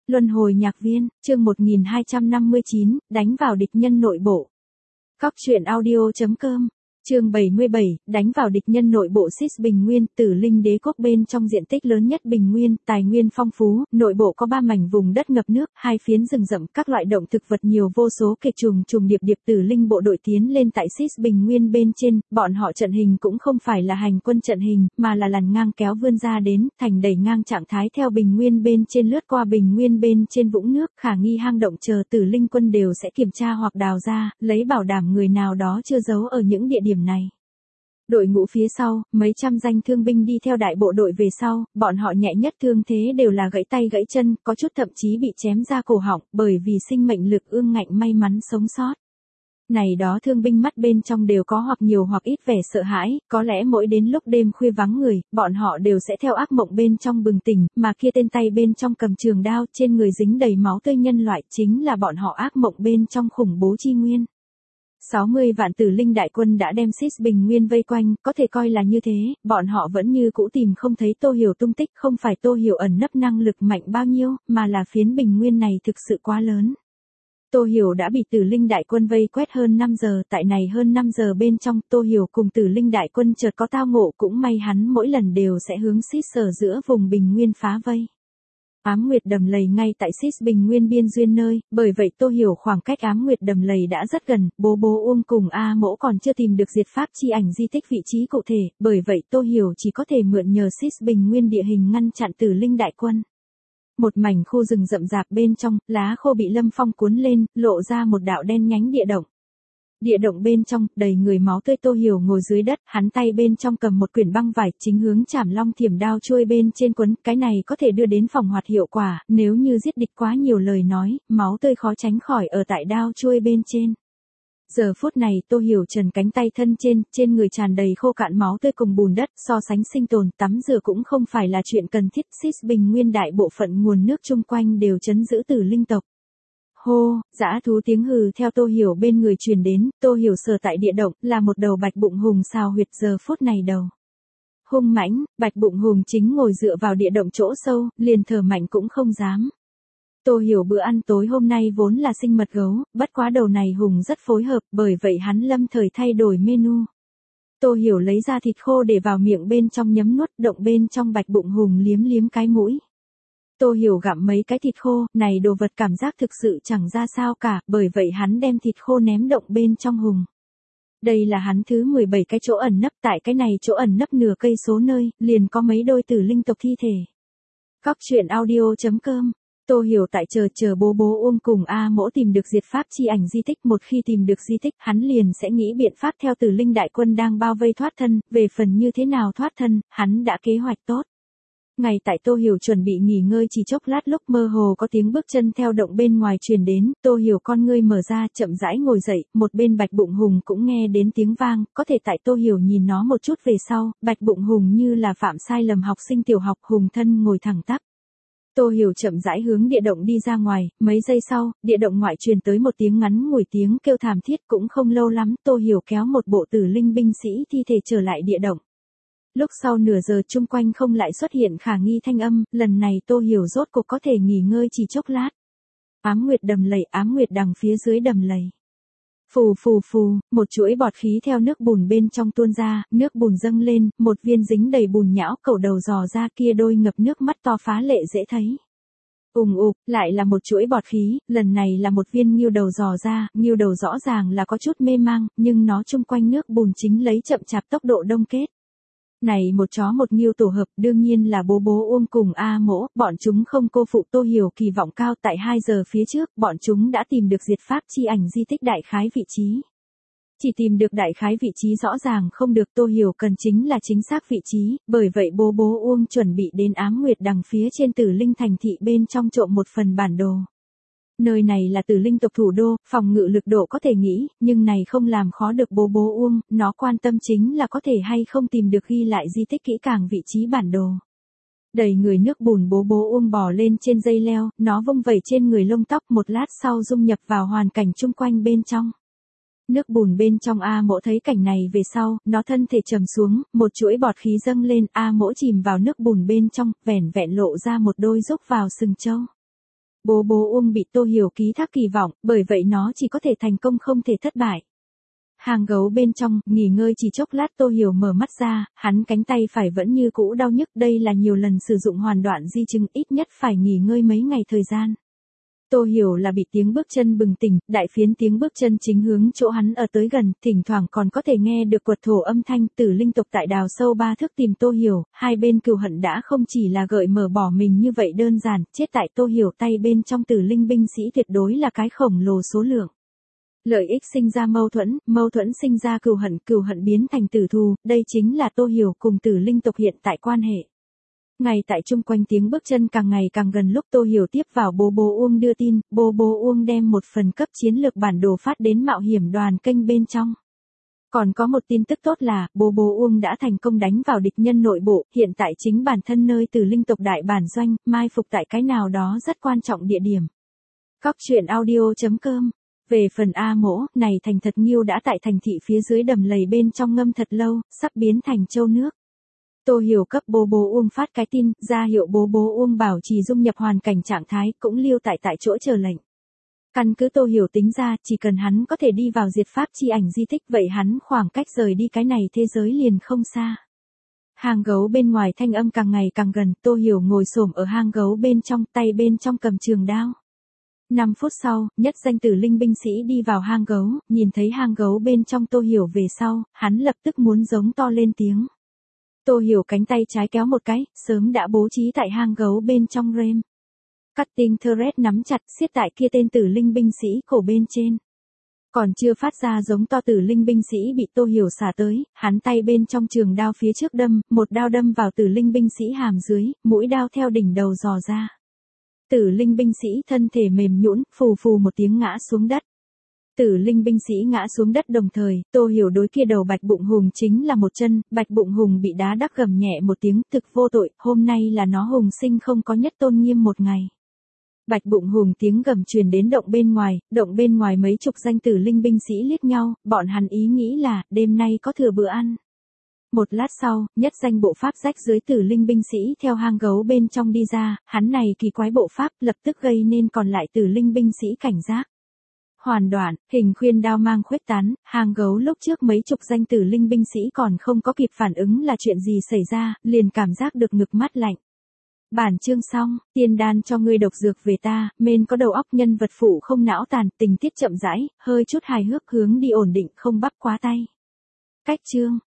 Luân hồi nhạc viên, chương 1259, đánh vào địch nhân nội bộ. Cóc truyện audio.com, chương 77, đánh vào địch nhân nội bộ. Sis Bình Nguyên, Tử Linh Đế quốc bên trong diện tích lớn nhất Bình Nguyên, tài nguyên phong phú, nội bộ có 3 mảnh vùng đất ngập nước, 2 phiến rừng rậm, các loại động thực vật nhiều vô số kể trùng điệp điệp. Tử Linh bộ đội tiến lên tại Sis Bình Nguyên bên trên, bọn họ trận hình cũng không phải là hành quân trận hình, mà là lằn ngang kéo vươn ra đến, thành đẩy ngang trạng thái theo Bình Nguyên bên trên lướt qua Bình Nguyên bên trên vũng nước, khả nghi hang động chờ Tử Linh quân đều sẽ kiểm tra hoặc đào ra, lấy bảo đảm người nào đó chưa giấu ở những địa điểm này. Đội ngũ phía sau, mấy trăm danh thương binh đi theo đại bộ đội về sau, bọn họ nhẹ nhất thương thế đều là gãy tay gãy chân, có chút thậm chí bị chém ra cổ họng, bởi vì sinh mệnh lực ương ngạnh may mắn sống sót. Này đó thương binh mắt bên trong đều có hoặc nhiều hoặc ít vẻ sợ hãi, có lẽ mỗi đến lúc đêm khuya vắng người, bọn họ đều sẽ theo ác mộng bên trong bừng tỉnh, mà kia tên tay bên trong cầm trường đao, trên người dính đầy máu tươi nhân loại, chính là bọn họ ác mộng bên trong khủng bố chi nguyên. 60 vạn Tử Linh đại quân đã đem Sis Bình Nguyên vây quanh, có thể coi là như thế, bọn họ vẫn như cũ tìm không thấy Tô Hiểu tung tích, không phải Tô Hiểu ẩn nấp năng lực mạnh bao nhiêu, mà là phiến Bình Nguyên này thực sự quá lớn. Tô Hiểu đã bị Tử Linh đại quân vây quét hơn 5 giờ, tại này hơn 5 giờ bên trong, Tô Hiểu cùng Tử Linh đại quân chợt có tao ngộ, cũng may hắn mỗi lần đều sẽ hướng Sis sở giữa vùng Bình Nguyên phá vây. Ám Nguyệt Đầm Lầy ngay tại Sis Bình Nguyên biên duyên nơi, bởi vậy Tô Hiểu khoảng cách Ám Nguyệt Đầm Lầy đã rất gần, bố Uông cùng A Mỗ còn chưa tìm được diệt pháp chi ảnh di tích vị trí cụ thể, bởi vậy Tô Hiểu chỉ có thể mượn nhờ Sis Bình Nguyên địa hình ngăn chặn Tử Linh đại quân. Một mảnh khu rừng rậm rạp bên trong, lá khô bị lâm phong cuốn lên, lộ ra một đạo đen nhánh địa động. Địa động bên trong, đầy người máu tươi. Tô Hiểu ngồi dưới đất, hắn tay bên trong cầm một quyển băng vải, chính hướng Trảm Long Thiểm đao chuôi bên trên quấn, cái này có thể đưa đến phòng hoạt hiệu quả, nếu như giết địch quá nhiều lời nói, máu tươi khó tránh khỏi ở tại đao chuôi bên trên. Giờ phút này Tô Hiểu trần cánh tay thân trên người tràn đầy khô cạn máu tươi cùng bùn đất, so sánh sinh tồn, tắm rửa cũng không phải là chuyện cần thiết. Sis Bình Nguyên đại bộ phận nguồn nước chung quanh đều trấn giữ Tử Linh tộc. Hô, dã thú tiếng hừ theo Tô Hiểu bên người truyền đến, Tô Hiểu sờ tại địa động, là một đầu bạch bụng hùng xào huyệt. Giờ phút này đầu hung mãnh, bạch bụng hùng chính ngồi dựa vào địa động chỗ sâu, liền thở mạnh cũng không dám. Tô Hiểu bữa ăn tối hôm nay vốn là sinh mật gấu, bất quá đầu này hùng rất phối hợp, bởi vậy hắn lâm thời thay đổi menu. Tô Hiểu lấy ra thịt khô để vào miệng bên trong nhấm nuốt, động bên trong bạch bụng hùng liếm liếm cái mũi. Tô Hiểu gặm mấy cái thịt khô, này đồ vật cảm giác thực sự chẳng ra sao cả, bởi vậy hắn đem thịt khô ném động bên trong hùng. Đây là hắn thứ 17 cái chỗ ẩn nấp, tại cái này chỗ ẩn nấp nửa cây số nơi, liền có mấy đôi Tử Linh tộc thi thể. Cóc truyện audio.com. Tô Hiểu tại chờ bố Uông cùng A Mỗ tìm được diệt pháp chi ảnh di tích, một khi tìm được di tích, hắn liền sẽ nghĩ biện pháp theo Tử Linh đại quân đang bao vây thoát thân, về phần như thế nào thoát thân, hắn đã kế hoạch tốt. Ngay tại Tô Hiểu chuẩn bị nghỉ ngơi chỉ chốc lát lúc mơ hồ có tiếng bước chân theo động bên ngoài truyền đến, Tô Hiểu con ngươi mở ra, chậm rãi ngồi dậy, một bên bạch bụng hùng cũng nghe đến tiếng vang, có thể tại Tô Hiểu nhìn nó một chút về sau, bạch bụng hùng như là phạm sai lầm học sinh tiểu học, hùng thân ngồi thẳng tắp. Tô Hiểu chậm rãi hướng địa động đi ra ngoài, mấy giây sau, địa động ngoại truyền tới một tiếng ngắn ngủi tiếng kêu thảm thiết. Cũng không lâu lắm, Tô Hiểu kéo một bộ Tử Linh binh sĩ thi thể trở lại địa động. Lúc sau nửa giờ chung quanh không lại xuất hiện khả nghi thanh âm, lần này Tô Hiểu rốt cuộc có thể nghỉ ngơi chỉ chốc lát. Ám Nguyệt Đầm Lầy, Ám Nguyệt đằng phía dưới đầm lầy. Phù phù phù, một chuỗi bọt khí theo nước bùn bên trong tuôn ra, nước bùn dâng lên, một viên dính đầy bùn nhão cẩu đầu dò ra, kia đôi ngập nước mắt to phá lệ dễ thấy. Lại là một chuỗi bọt khí, lần này là một viên ngưu đầu dò ra, ngưu đầu rõ ràng là có chút mê mang, nhưng nó chung quanh nước bùn chính lấy chậm chạp tốc độ đông kết. Này một chó một ngưu tổ hợp, đương nhiên là bố Uông cùng A Mỗ, bọn chúng không cô phụ Tô Hiểu kỳ vọng cao. Tại 2 giờ phía trước, bọn chúng đã tìm được diệt pháp chi ảnh di tích đại khái vị trí. Chỉ tìm được đại khái vị trí rõ ràng không được, Tô Hiểu cần chính là chính xác vị trí, bởi vậy bố Uông chuẩn bị đến Ám Nguyệt đằng phía trên Tử Linh thành thị bên trong trộm một phần bản đồ. Nơi này là Tử Linh tộc thủ đô, phòng ngự lực độ có thể nghĩ, nhưng này không làm khó được bố Uông, nó quan tâm chính là có thể hay không tìm được ghi lại di tích kỹ càng vị trí bản đồ. Đầy người nước bùn bố Uông bò lên trên dây leo, nó vung vẩy trên người lông tóc, một lát sau dung nhập vào hoàn cảnh chung quanh bên trong. Nước bùn bên trong A Mỗ thấy cảnh này về sau, nó thân thể trầm xuống, một chuỗi bọt khí dâng lên, A Mỗ chìm vào nước bùn bên trong, vẻn vẹn lộ ra một đôi rúc vào sừng trâu. Bố bố Uông bị Tô Hiểu ký thác kỳ vọng, bởi vậy nó chỉ có thể thành công không thể thất bại. Hang gấu bên trong, nghỉ ngơi chỉ chốc lát Tô Hiểu mở mắt ra, hắn cánh tay phải vẫn như cũ đau nhức, đây là nhiều lần sử dụng hoàn đoạn di chứng, ít nhất phải nghỉ ngơi mấy ngày thời gian. Tô Hiểu là bị tiếng bước chân bừng tỉnh, đại phiến tiếng bước chân chính hướng chỗ hắn ở tới gần, thỉnh thoảng còn có thể nghe được quật thổ âm thanh. Tử linh tộc tại đào sâu 3 thước tìm Tô Hiểu, hai bên cừu hận đã không chỉ là gợi mở bỏ mình như vậy đơn giản, chết tại Tô Hiểu tay bên trong tử linh binh sĩ tuyệt đối là cái khổng lồ số lượng. Lợi ích sinh ra mâu thuẫn sinh ra cừu hận biến thành tử thù, đây chính là Tô Hiểu cùng tử linh tộc hiện tại quan hệ. Ngay tại chung quanh tiếng bước chân càng ngày càng gần lúc Tô Hiểu tiếp vào bố bố Uông đưa tin, bố bố Uông đem một phần cấp chiến lược bản đồ phát đến mạo hiểm đoàn kênh bên trong. Còn có một tin tức tốt là, bố bố Uông đã thành công đánh vào địch nhân nội bộ, hiện tại chính bản thân nơi tử linh tộc đại bản doanh, mai phục tại cái nào đó rất quan trọng địa điểm. Cóc truyện audio.com. Về phần A Mỗ, này thành thật nghiêu đã tại thành thị phía dưới đầm lầy bên trong ngâm thật lâu, sắp biến thành châu nước. Tô Hiểu cấp bố bố Uông phát cái tin, ra hiệu bố bố Uông bảo trì dung nhập hoàn cảnh trạng thái, cũng lưu tại chỗ chờ lệnh. Căn cứ Tô Hiểu tính ra, chỉ cần hắn có thể đi vào diệt pháp chi ảnh di tích, vậy hắn khoảng cách rời đi cái này thế giới liền không xa. Hang gấu bên ngoài thanh âm càng ngày càng gần, Tô Hiểu ngồi xổm ở hang gấu bên trong, tay bên trong cầm trường đao. 5 phút sau, nhất danh tử linh binh sĩ đi vào hang gấu, nhìn thấy hang gấu bên trong Tô Hiểu về sau, hắn lập tức muốn giống to lên tiếng. Tô Hiểu cánh tay trái kéo một cái, sớm đã bố trí tại hang gấu bên trong rem. Cutting thread nắm chặt siết tại kia tên tử linh binh sĩ cổ bên trên. Còn chưa phát ra giống to tử linh binh sĩ bị Tô Hiểu xả tới, hắn tay bên trong trường đao phía trước đâm, một đao đâm vào tử linh binh sĩ hàm dưới, mũi đao theo đỉnh đầu dò ra. Tử linh binh sĩ thân thể mềm nhũn, phù phù một tiếng ngã xuống đất. Tử linh binh sĩ ngã xuống đất đồng thời, Tô Hiểu đối kia đầu Bạch Bụng Hùng chính là một chân, Bạch Bụng Hùng bị đá đắp gầm nhẹ một tiếng, thực vô tội, hôm nay là nó hùng sinh không có nhất tôn nghiêm một ngày. Bạch Bụng Hùng tiếng gầm truyền đến động bên ngoài mấy chục danh tử linh binh sĩ liếc nhau, bọn hắn ý nghĩ là, đêm nay có thừa bữa ăn. Một lát sau, nhất danh bộ pháp rách dưới tử linh binh sĩ theo hang gấu bên trong đi ra, hắn này kỳ quái bộ pháp lập tức gây nên còn lại tử linh binh sĩ cảnh giác. Hoàn đoạn, hình khuyên đao mang khuếch tán, hang gấu lúc trước mấy chục danh tử linh binh sĩ còn không có kịp phản ứng là chuyện gì xảy ra, liền cảm giác được ngực mát lạnh. Bản chương xong, tiên đan cho ngươi độc dược về ta, mên có đầu óc nhân vật phụ không não tàn, tình tiết chậm rãi, hơi chút hài hước hướng đi ổn định không bắp quá tay. Cách chương.